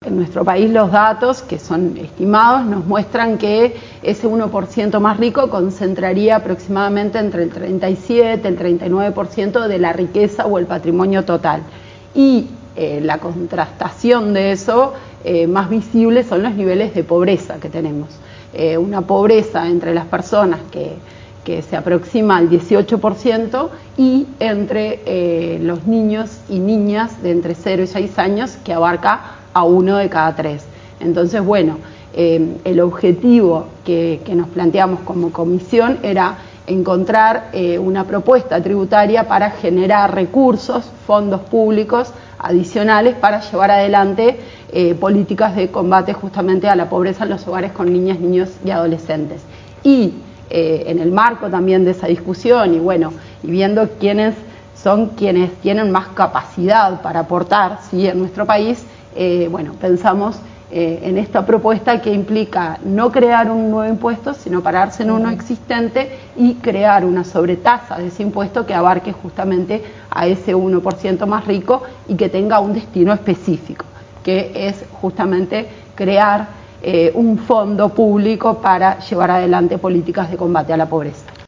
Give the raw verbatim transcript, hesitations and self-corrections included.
En nuestro país los datos, que son estimados, nos muestran que ese uno por ciento más rico concentraría aproximadamente entre el treinta y siete y el treinta y nueve por ciento de la riqueza o el patrimonio total. Y eh, la contrastación de eso eh, más visible son los niveles de pobreza que tenemos. Eh, una pobreza entre las personas que, que se aproxima al dieciocho por ciento y entre eh, los niños y niñas de entre cero y seis años, que abarca a uno de cada tres. Entonces, bueno, eh, el objetivo que, que nos planteamos como comisión era encontrar eh, una propuesta tributaria para generar recursos, fondos públicos adicionales para llevar adelante eh, políticas de combate justamente a la pobreza en los hogares con niñas, niños y adolescentes. Y eh, en el marco también de esa discusión y bueno, y viendo quiénes son quienes tienen más capacidad para aportar, ¿sí?, en nuestro país, Eh, bueno, pensamos eh, en esta propuesta que implica no crear un nuevo impuesto, sino pararse en uno existente y crear una sobretasa de ese impuesto que abarque justamente a ese uno por ciento más rico y que tenga un destino específico, que es justamente crear eh, un fondo público para llevar adelante políticas de combate a la pobreza.